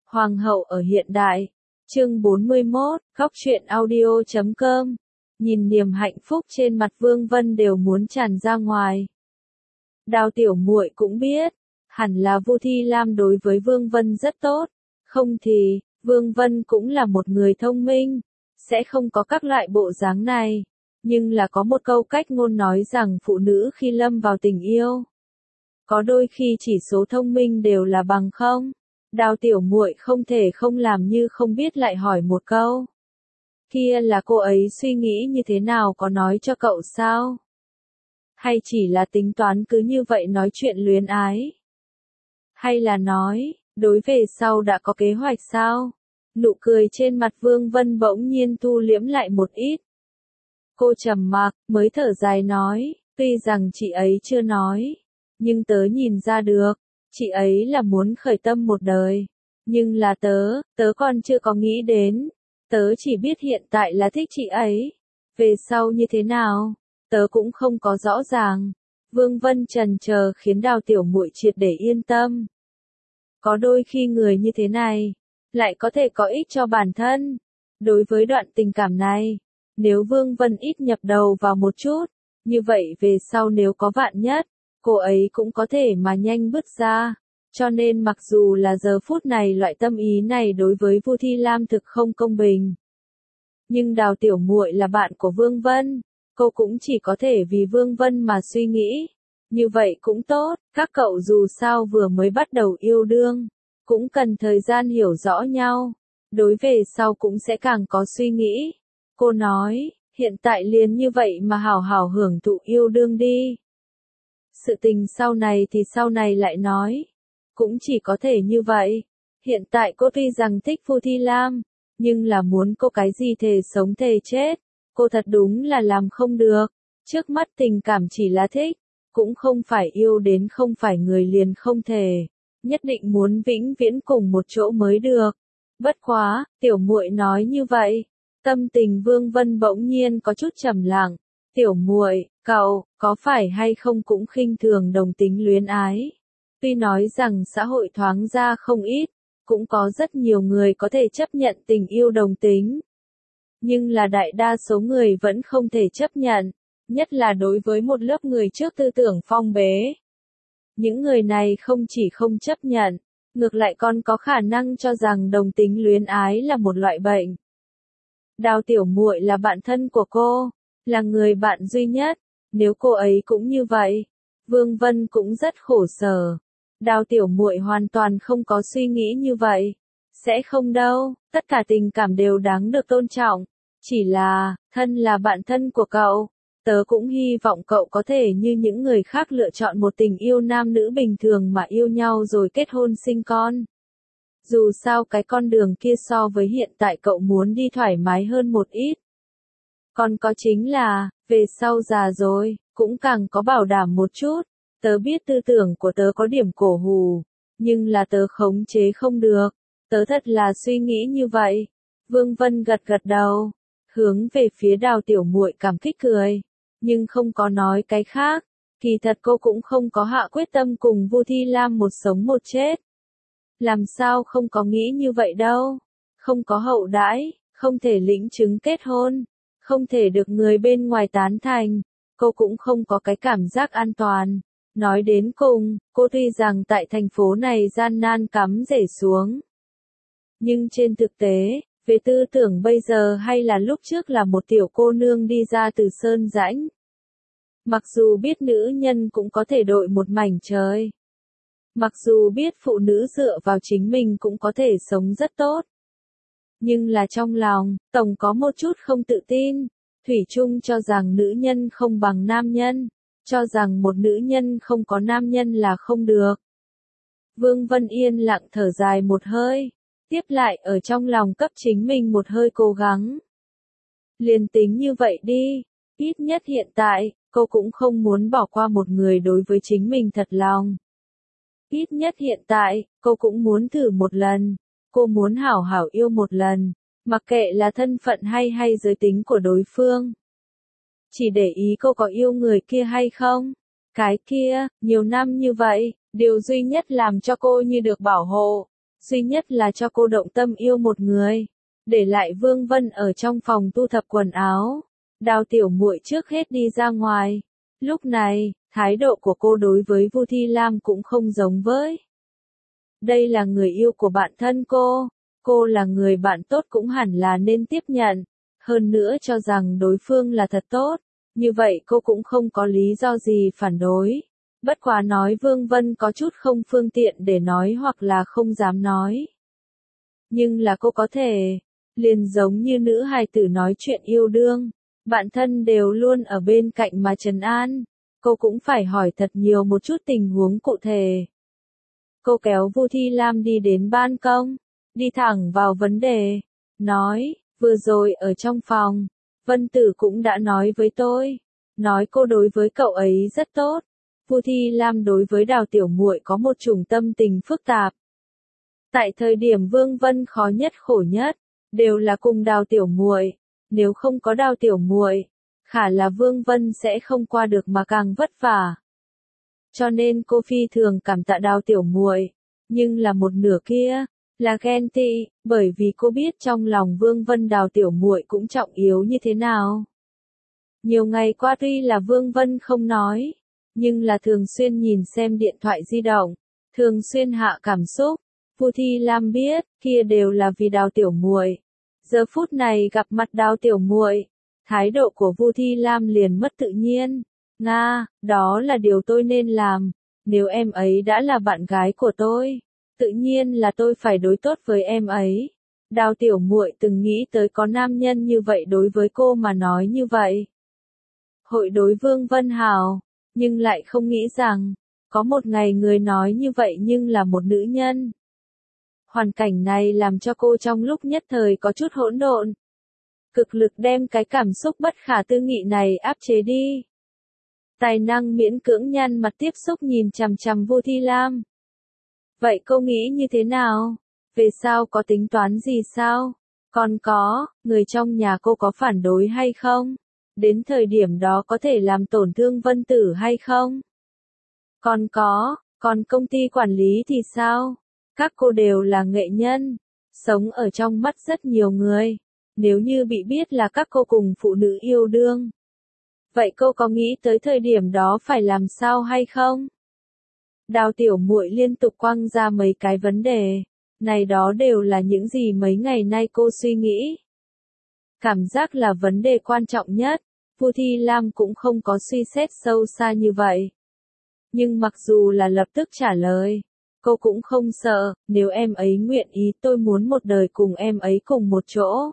Hoàng hậu ở hiện đại. Chương 41, góc truyện audio.com. Nhìn niềm hạnh phúc trên mặt Vương Vân đều muốn tràn ra ngoài. Đào tiểu muội cũng biết, hẳn là Vu Thi Lam đối với Vương Vân rất tốt, không thì, Vương Vân cũng là một người thông minh, sẽ không có các loại bộ dáng này. Nhưng là có một câu cách ngôn nói rằng phụ nữ khi lâm vào tình yêu, có đôi khi chỉ số thông minh đều là bằng không. Đào tiểu muội không thể không làm như không biết lại hỏi một câu. Kia là cô ấy suy nghĩ như thế nào, có nói cho cậu sao? Hay chỉ là tính toán cứ như vậy nói chuyện luyến ái? Hay là nói, đối về sau đã có kế hoạch sao? Nụ cười trên mặt Vương Vân bỗng nhiên thu liễm lại một ít. Cô trầm mặc, mới thở dài nói, tuy rằng chị ấy chưa nói, nhưng tớ nhìn ra được, chị ấy là muốn khởi tâm một đời. Nhưng là tớ còn chưa có nghĩ đến. Tớ chỉ biết hiện tại là thích chị ấy. Về sau như thế nào, tớ cũng không có rõ ràng. Vương Vân chần chờ khiến Đào tiểu muội triệt để yên tâm. Có đôi khi người như thế này, lại có thể có ích cho bản thân. Đối với đoạn tình cảm này, nếu Vương Vân ít nhập đầu vào một chút, như vậy về sau nếu có vạn nhất, cô ấy cũng có thể mà nhanh bước ra. Cho nên mặc dù là giờ phút này loại tâm ý này đối với Vu Thi Lam thực không công bình. Nhưng Đào tiểu muội là bạn của Vương Vân, cô cũng chỉ có thể vì Vương Vân mà suy nghĩ. Như vậy cũng tốt, các cậu dù sao vừa mới bắt đầu yêu đương, cũng cần thời gian hiểu rõ nhau. Đối về sau cũng sẽ càng có suy nghĩ. Cô nói, hiện tại liền như vậy mà hảo hảo hưởng thụ yêu đương đi. Sự tình sau này thì sau này lại nói. Cũng chỉ có thể như vậy. Hiện tại cô tuy rằng thích Vu Thi Lam, nhưng là muốn cô cái gì thề sống thề chết, cô thật đúng là làm không được. Trước mắt tình cảm chỉ là thích, cũng không phải yêu đến không phải người liền không thể. Nhất định muốn vĩnh viễn cùng một chỗ mới được. Bất quá, tiểu muội nói như vậy, tâm tình Vương Vân bỗng nhiên có chút trầm lặng. Tiểu muội, cậu, có phải hay không cũng khinh thường đồng tính luyến ái? Tuy nói rằng xã hội thoáng ra không ít, cũng có rất nhiều người có thể chấp nhận tình yêu đồng tính. Nhưng là đại đa số người vẫn không thể chấp nhận, nhất là đối với một lớp người trước tư tưởng phong bế. Những người này không chỉ không chấp nhận, ngược lại còn có khả năng cho rằng đồng tính luyến ái là một loại bệnh. Đào tiểu muội là bạn thân của cô, là người bạn duy nhất, nếu cô ấy cũng như vậy, Vương Vân cũng rất khổ sở. Đào tiểu muội hoàn toàn không có suy nghĩ như vậy. Sẽ không đâu, tất cả tình cảm đều đáng được tôn trọng. Chỉ là, thân là bạn thân của cậu, tớ cũng hy vọng cậu có thể như những người khác lựa chọn một tình yêu nam nữ bình thường mà yêu nhau rồi kết hôn sinh con. Dù sao cái con đường kia so với hiện tại cậu muốn đi thoải mái hơn một ít. Còn có chính là, về sau già rồi, cũng càng có bảo đảm một chút. Tớ biết tư tưởng của tớ có điểm cổ hủ, nhưng là tớ khống chế không được. Tớ thật là suy nghĩ như vậy. Vương Vân gật gật đầu, hướng về phía Đào tiểu muội cảm kích cười, nhưng không có nói cái khác. Kỳ thật cô cũng không có hạ quyết tâm cùng Vu Thi Lam một sống một chết. Làm sao không có nghĩ như vậy đâu. Không có hậu đãi, không thể lĩnh chứng kết hôn, không thể được người bên ngoài tán thành. Cô cũng không có cái cảm giác an toàn. Nói đến cùng, cô tuy rằng tại thành phố này gian nan cắm rễ xuống. Nhưng trên thực tế, về tư tưởng bây giờ hay là lúc trước là một tiểu cô nương đi ra từ sơn rãnh. Mặc dù biết nữ nhân cũng có thể đội một mảnh trời. Mặc dù biết phụ nữ dựa vào chính mình cũng có thể sống rất tốt. Nhưng là trong lòng, tổng có một chút không tự tin. Thủy chung cho rằng nữ nhân không bằng nam nhân. Cho rằng một nữ nhân không có nam nhân là không được. Vương Vân yên lặng thở dài một hơi, tiếp lại ở trong lòng cấp chính mình một hơi cố gắng. Liền tính như vậy đi, ít nhất hiện tại, cô cũng không muốn bỏ qua một người đối với chính mình thật lòng. Ít nhất hiện tại, cô cũng muốn thử một lần, cô muốn hảo hảo yêu một lần, mặc kệ là thân phận hay giới tính của đối phương. Chỉ để ý cô có yêu người kia hay không? Cái kia, nhiều năm như vậy, điều duy nhất làm cho cô như được bảo hộ, duy nhất là cho cô động tâm yêu một người. Để lại Vương Vân ở trong phòng thu thập quần áo. Đào tiểu muội trước hết đi ra ngoài. Lúc này, thái độ của cô đối với Vu Thi Lam cũng không giống với. Đây là người yêu của bạn thân cô là người bạn tốt cũng hẳn là nên tiếp nhận, hơn nữa cho rằng đối phương là thật tốt, như vậy cô cũng không có lý do gì phản đối. Bất quá nói Vương Vân có chút không phương tiện để nói hoặc là không dám nói. Nhưng là cô có thể, liền giống như nữ hài tử nói chuyện yêu đương, bạn thân đều luôn ở bên cạnh mà trấn an, cô cũng phải hỏi thật nhiều một chút tình huống cụ thể. Cô kéo Vu Thi Lam đi đến ban công, đi thẳng vào vấn đề, nói, vừa rồi ở trong phòng, Vân Tử cũng đã nói với tôi, nói cô đối với cậu ấy rất tốt. Vu Thi Lam đối với Đào tiểu muội có một chủng tâm tình phức tạp. Tại thời điểm Vương Vân khó nhất khổ nhất, đều là cùng Đào tiểu muội, nếu không có Đào tiểu muội, khả là Vương Vân sẽ không qua được mà càng vất vả. Cho nên cô phi thường cảm tạ Đào tiểu muội, nhưng là một nửa kia là ghen tị, bởi vì cô biết trong lòng Vương Vân Đào tiểu muội cũng trọng yếu như thế nào. Nhiều ngày qua tuy là Vương Vân không nói, nhưng là thường xuyên nhìn xem điện thoại di động, thường xuyên hạ cảm xúc. Vu Thi Lam biết, kia đều là vì Đào tiểu muội. Giờ phút này gặp mặt Đào tiểu muội, thái độ của Vu Thi Lam liền mất tự nhiên. Nga, đó là điều tôi nên làm, nếu em ấy đã là bạn gái của tôi, tự nhiên là tôi phải đối tốt với em ấy. Đào tiểu muội từng nghĩ tới có nam nhân như vậy đối với cô mà nói như vậy. Hội đối Vương Vân hảo, nhưng lại không nghĩ rằng, có một ngày người nói như vậy nhưng là một nữ nhân. Hoàn cảnh này làm cho cô trong lúc nhất thời có chút hỗn độn. Cực lực đem cái cảm xúc bất khả tư nghị này áp chế đi. Tài năng miễn cưỡng nhăn mặt tiếp xúc nhìn chằm chằm Vu Thi Lam. Vậy cô nghĩ như thế nào? Về sau có tính toán gì sao? Còn có, người trong nhà cô có phản đối hay không? Đến thời điểm đó có thể làm tổn thương Vân Tử hay không? Còn công ty quản lý thì sao? Các cô đều là nghệ nhân, sống ở trong mắt rất nhiều người. Nếu như bị biết là các cô cùng phụ nữ yêu đương, vậy cô có nghĩ tới thời điểm đó phải làm sao hay không? Đào tiểu muội liên tục quăng ra mấy cái vấn đề, này đó đều là những gì mấy ngày nay cô suy nghĩ. Cảm giác là vấn đề quan trọng nhất, Vu Thi Lam cũng không có suy xét sâu xa như vậy. Nhưng mặc dù là lập tức trả lời, cô cũng không sợ, nếu em ấy nguyện ý tôi muốn một đời cùng em ấy cùng một chỗ.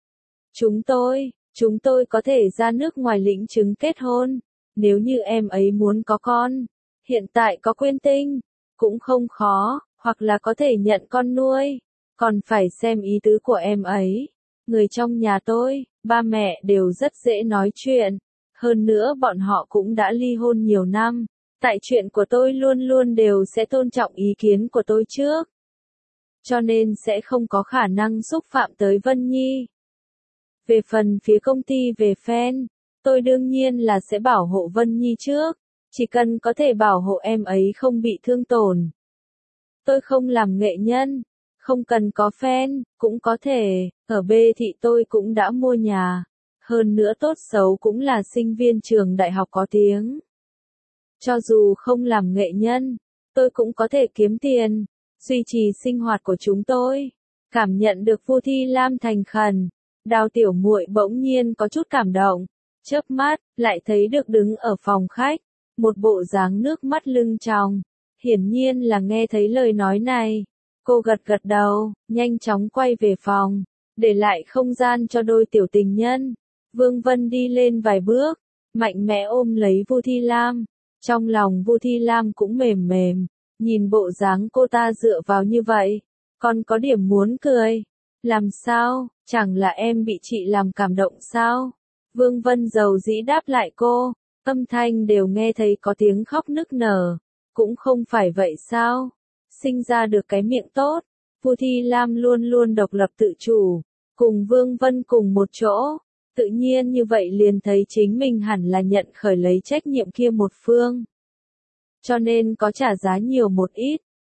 Chúng tôi có thể ra nước ngoài lĩnh chứng kết hôn, nếu như em ấy muốn có con, hiện tại có quyên tinh, cũng không khó, hoặc là có thể nhận con nuôi, còn phải xem ý tứ của em ấy. Người trong nhà tôi, ba mẹ đều rất dễ nói chuyện, hơn nữa bọn họ cũng đã ly hôn nhiều năm, tại chuyện của tôi luôn luôn đều sẽ tôn trọng ý kiến của tôi trước. Cho nên sẽ không có khả năng xúc phạm tới Vân Nhi. Về phần phía công ty về fan, tôi đương nhiên là sẽ bảo hộ Vân Nhi trước, chỉ cần có thể bảo hộ em ấy không bị thương tổn. Tôi không làm nghệ nhân, không cần có fan, cũng có thể, ở B thị tôi cũng đã mua nhà, hơn nữa tốt xấu cũng là sinh viên trường đại học có tiếng. Cho dù không làm nghệ nhân, tôi cũng có thể kiếm tiền, duy trì sinh hoạt của chúng tôi. Cảm nhận được Vu Thi Lam thành khẩn, Đào tiểu muội bỗng nhiên có chút cảm động, chớp mắt, lại thấy được đứng ở phòng khách, một bộ dáng nước mắt lưng tròng, hiển nhiên là nghe thấy lời nói này. Cô gật gật đầu, nhanh chóng quay về phòng, để lại không gian cho đôi tiểu tình nhân. Vương Vân đi lên vài bước, mạnh mẽ ôm lấy Vu Thi Lam, trong lòng Vu Thi Lam cũng mềm mềm, nhìn bộ dáng cô ta dựa vào như vậy, còn có điểm muốn cười. Làm sao, chẳng là em bị chị làm cảm động sao? Vương Vân dầu dĩ đáp lại cô, âm thanh đều nghe thấy có tiếng khóc nức nở, cũng không phải vậy sao? Sinh ra được cái miệng tốt, Vu Thi Lam luôn luôn độc lập tự chủ, cùng Vương Vân cùng một chỗ, tự nhiên như vậy liền thấy chính mình hẳn là nhận khởi lấy trách nhiệm kia một phương. Cho nên có trả giá nhiều một ít,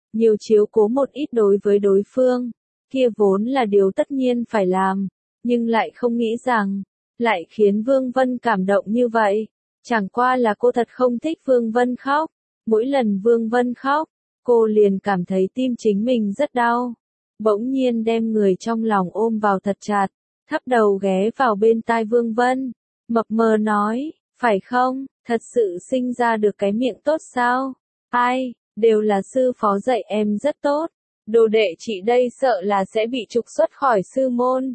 nhiều chiếu cố một ít đối với đối phương, kia vốn là điều tất nhiên phải làm, nhưng lại không nghĩ rằng, lại khiến Vương Vân cảm động như vậy. Chẳng qua là cô thật không thích Vương Vân khóc, mỗi lần Vương Vân khóc, cô liền cảm thấy tim chính mình rất đau. Bỗng nhiên đem người trong lòng ôm vào thật chặt, thấp đầu ghé vào bên tai Vương Vân, mập mờ nói, phải không, thật sự sinh ra được cái miệng tốt sao? Ai, đều là sư phó dạy em rất tốt, đồ đệ chị đây sợ là sẽ bị trục xuất khỏi sư môn.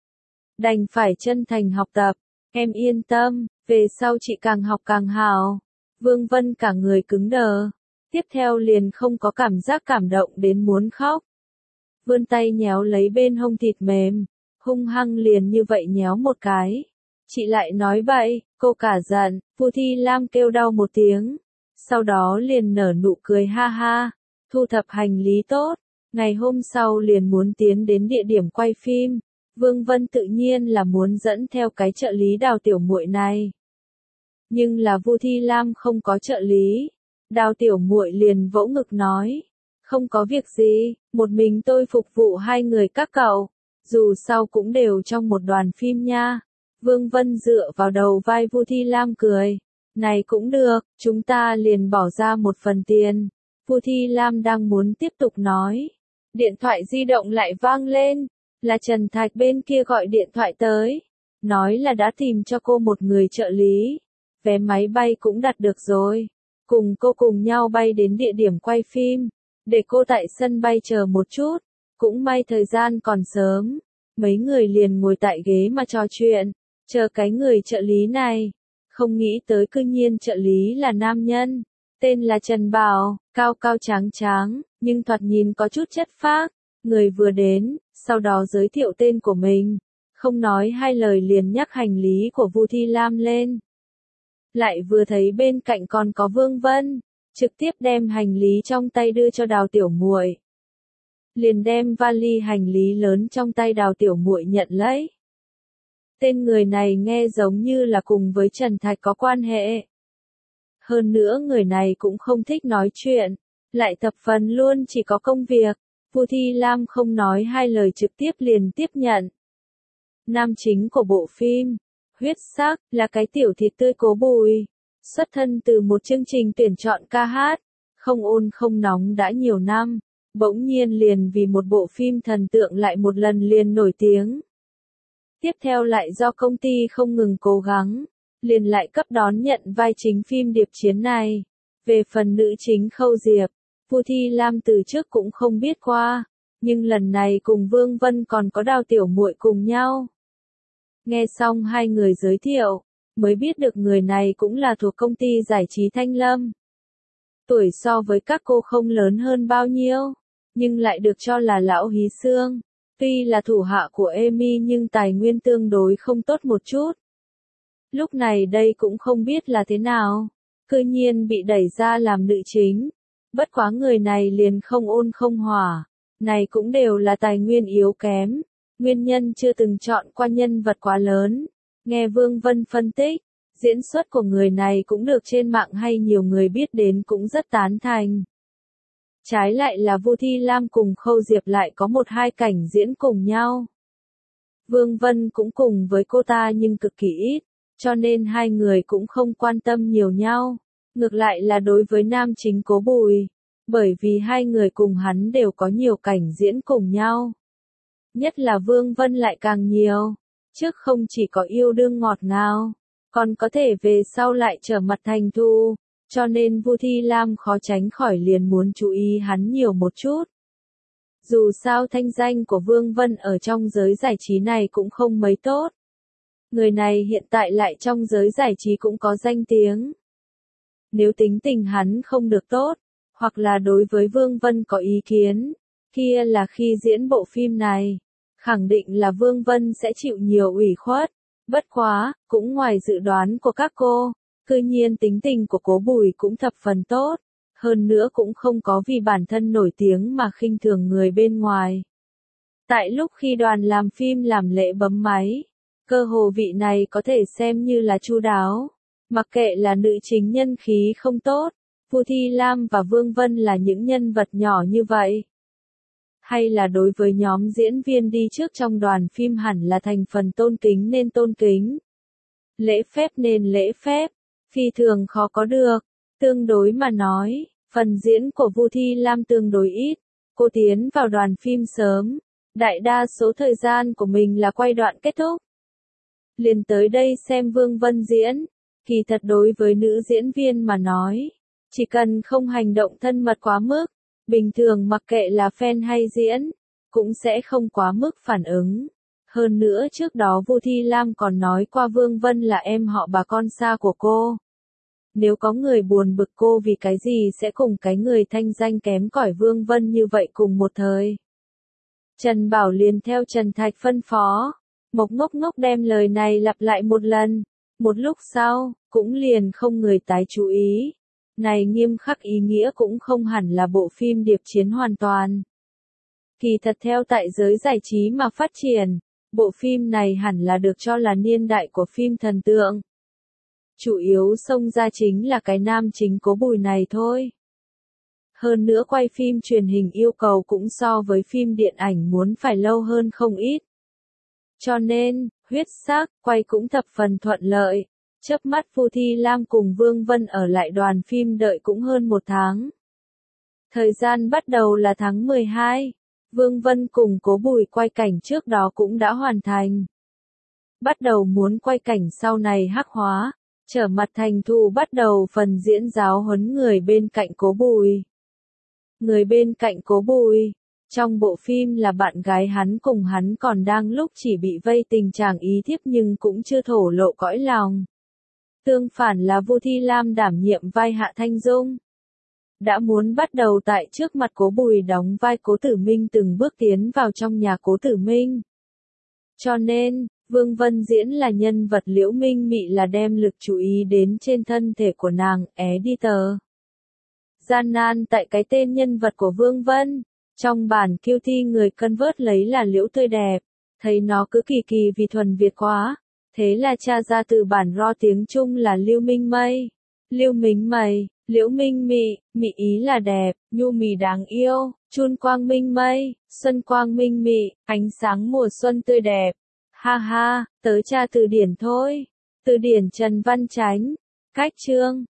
Đành phải chân thành học tập, em yên tâm, về sau chị càng học càng hào. Vương Vân cả người cứng đờ, tiếp theo liền không có cảm giác cảm động đến muốn khóc. Vươn tay nhéo lấy bên hông thịt mềm, hung hăng liền như vậy nhéo một cái. Chị lại nói bậy, cô cả giận, Vu Thi Lam kêu đau một tiếng. Sau đó liền nở nụ cười ha ha, thu thập hành lý tốt. Ngày hôm sau liền muốn tiến đến địa điểm quay phim. Vương Vân tự nhiên là muốn dẫn theo cái trợ lý Đào tiểu muội này. Nhưng là Vu Thi Lam không có trợ lý. Đào tiểu muội liền vỗ ngực nói, không có việc gì, một mình tôi phục vụ hai người các cậu, dù sao cũng đều trong một đoàn phim nha. Vương Vân dựa vào đầu vai Vu Thi Lam cười, này cũng được, chúng ta liền bỏ ra một phần tiền. Vu Thi Lam đang muốn tiếp tục nói, điện thoại di động lại vang lên, là Trần Thạch bên kia gọi điện thoại tới, nói là đã tìm cho cô một người trợ lý, vé máy bay cũng đặt được rồi, cùng cô cùng nhau bay đến địa điểm quay phim, để cô tại sân bay chờ một chút, cũng may thời gian còn sớm, mấy người liền ngồi tại ghế mà trò chuyện, chờ cái người trợ lý này, không nghĩ tới cư nhiên trợ lý là nam nhân, tên là Trần Bảo, cao cao tráng tráng, nhưng thoạt nhìn có chút chất phác, người vừa đến, sau đó giới thiệu tên của mình, không nói hai lời liền nhắc hành lý của Vu Thi Lam lên. Lại vừa thấy bên cạnh còn có Vương Vân, trực tiếp đem hành lý trong tay đưa cho Đào tiểu muội. Liền đem vali hành lý lớn trong tay Đào tiểu muội nhận lấy. Tên người này nghe giống như là cùng với Trần Thạch có quan hệ. Hơn nữa người này cũng không thích nói chuyện, lại thập phần luôn chỉ có công việc. Vu Thi Lam không nói hai lời trực tiếp liền tiếp nhận. Nam chính của bộ phim, Huyết Sắc, là cái tiểu thịt tươi Cố Bùi, xuất thân từ một chương trình tuyển chọn ca hát, không ôn không nóng đã nhiều năm, bỗng nhiên liền vì một bộ phim thần tượng lại một lần liền nổi tiếng. Tiếp theo lại do công ty không ngừng cố gắng, liền lại cấp đón nhận vai chính phim Điệp Chiến này. Về phần nữ chính Khâu Diệp, Vu Thi Lam từ trước cũng không biết qua, nhưng lần này cùng Vương Vân còn có Đào tiểu muội cùng nhau. Nghe xong hai người giới thiệu, mới biết được người này cũng là thuộc công ty giải trí Thanh Lâm. Tuổi so với các cô không lớn hơn bao nhiêu, nhưng lại được cho là lão hí xương. Tuy là thủ hạ của Amy nhưng tài nguyên tương đối không tốt một chút. Lúc này đây cũng không biết là thế nào, cư nhiên bị đẩy ra làm nữ chính. Bất quá người này liền không ôn không hỏa, này cũng đều là tài nguyên yếu kém, nguyên nhân chưa từng chọn qua nhân vật quá lớn. Nghe Vương Vân phân tích, diễn xuất của người này cũng được trên mạng hay nhiều người biết đến cũng rất tán thành. Trái lại là Vu Thi Lam cùng Khâu Diệp lại có một hai cảnh diễn cùng nhau. Vương Vân cũng cùng với cô ta nhưng cực kỳ ít, cho nên hai người cũng không quan tâm nhiều nhau. Ngược lại là đối với nam chính Cố Bùi, bởi vì hai người cùng hắn đều có nhiều cảnh diễn cùng nhau. Nhất là Vương Vân lại càng nhiều, trước không chỉ có yêu đương ngọt ngào, còn có thể về sau lại trở mặt thành thù, cho nên Vu Thi Lam khó tránh khỏi liền muốn chú ý hắn nhiều một chút. Dù sao thanh danh của Vương Vân ở trong giới giải trí này cũng không mấy tốt. Người này hiện tại lại trong giới giải trí cũng có danh tiếng. Nếu tính tình hắn không được tốt, hoặc là đối với Vương Vân có ý kiến, kia là khi diễn bộ phim này, khẳng định là Vương Vân sẽ chịu nhiều ủy khuất. Bất quá, cũng ngoài dự đoán của các cô, cư nhiên tính tình của Cố Bùi cũng thập phần tốt, hơn nữa cũng không có vì bản thân nổi tiếng mà khinh thường người bên ngoài. Tại lúc khi đoàn làm phim làm lễ bấm máy, cơ hồ vị này có thể xem như là chu đáo, mặc kệ là nữ chính nhân khí không tốt, Vu Thi Lam và Vương Vân là những nhân vật nhỏ như vậy? Hay là đối với nhóm diễn viên đi trước trong đoàn phim hẳn là thành phần tôn kính nên tôn kính, lễ phép nên lễ phép, phi thường khó có được. Tương đối mà nói, phần diễn của Vu Thi Lam tương đối ít, cô tiến vào đoàn phim sớm, đại đa số thời gian của mình là quay đoạn kết thúc. Liền tới đây xem Vương Vân diễn, kỳ thật đối với nữ diễn viên mà nói, chỉ cần không hành động thân mật quá mức, bình thường mặc kệ là fan hay diễn, cũng sẽ không quá mức phản ứng. Hơn nữa trước đó Vu Thi Lam còn nói qua Vương Vân là em họ bà con xa của cô. Nếu có người buồn bực cô vì cái gì sẽ cùng cái người thanh danh kém cỏi Vương Vân như vậy cùng một thời. Trần Bảo liền theo Trần Thạch phân phó, Mộc Ngốc Ngốc đem lời này lặp lại một lần, một lúc sau, cũng liền không người tái chú ý. Này nghiêm khắc ý nghĩa cũng không hẳn là bộ phim điệp chiến hoàn toàn. Kỳ thật theo tại giới giải trí mà phát triển, bộ phim này hẳn là được cho là niên đại của phim thần tượng. Chủ yếu xông ra chính là cái nam chính Cố Bùi này thôi. Hơn nữa quay phim truyền hình yêu cầu cũng so với phim điện ảnh muốn phải lâu hơn không ít. Cho nên, huyết sắc, quay cũng thập phần thuận lợi. Chớp mắt Vu Thi Lam cùng Vương Vân ở lại đoàn phim đợi cũng hơn 1 tháng. Thời gian bắt đầu là tháng 12. Vương Vân cùng Cố Bùi quay cảnh trước đó cũng đã hoàn thành. Bắt đầu muốn quay cảnh sau này hắc hóa, trở mặt thành thù bắt đầu phần diễn giáo huấn người bên cạnh Cố Bùi. Người bên cạnh Cố Bùi, trong bộ phim là bạn gái hắn cùng hắn còn đang lúc chỉ bị vây tình trạng ý thiếp nhưng cũng chưa thổ lộ cõi lòng. Tương phản là Vu Thi Lam đảm nhiệm vai Hạ Thanh Dung. Đã muốn bắt đầu tại trước mặt Cố Bùi đóng vai Cố Tử Minh từng bước tiến vào trong nhà Cố Tử Minh. Cho nên, Vương Vân diễn là nhân vật Liễu Minh Mị là đem lực chú ý đến trên thân thể của nàng, editor. Gian nan tại cái tên nhân vật của Vương Vân, trong bản kiêu thi người convert lấy là Liễu Tươi Đẹp, thấy nó cứ kỳ kỳ vì thuần Việt quá, thế là tra ra từ bản ro tiếng Trung là Lưu Minh Mây, Lưu Minh Mây, Liễu Minh Mị, Mị ý là đẹp, nhu mì đáng yêu, chun quang minh mây, xuân quang minh mị, ánh sáng mùa xuân tươi đẹp. Ha ha, tớ tra từ điển thôi. Từ điển Trần Văn Chánh. Cách chương